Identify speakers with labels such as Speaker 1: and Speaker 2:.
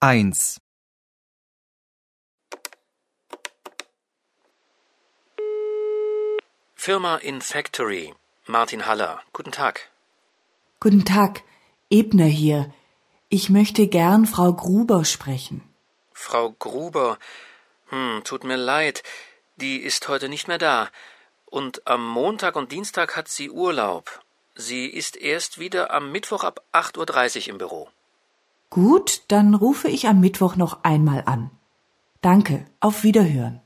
Speaker 1: 1.
Speaker 2: Firma in Factory. Martin Haller. Guten Tag.
Speaker 3: Guten Tag, Ebner hier. Ich möchte gern Frau Gruber sprechen.
Speaker 2: Frau Gruber. Tut mir leid. Die ist heute nicht mehr da. Und am Montag und Dienstag hat sie Urlaub. Sie ist erst wieder am Mittwoch ab 8:30 Uhr im Büro.
Speaker 3: Gut, dann rufe ich am Mittwoch noch einmal an. Danke, auf Wiederhören.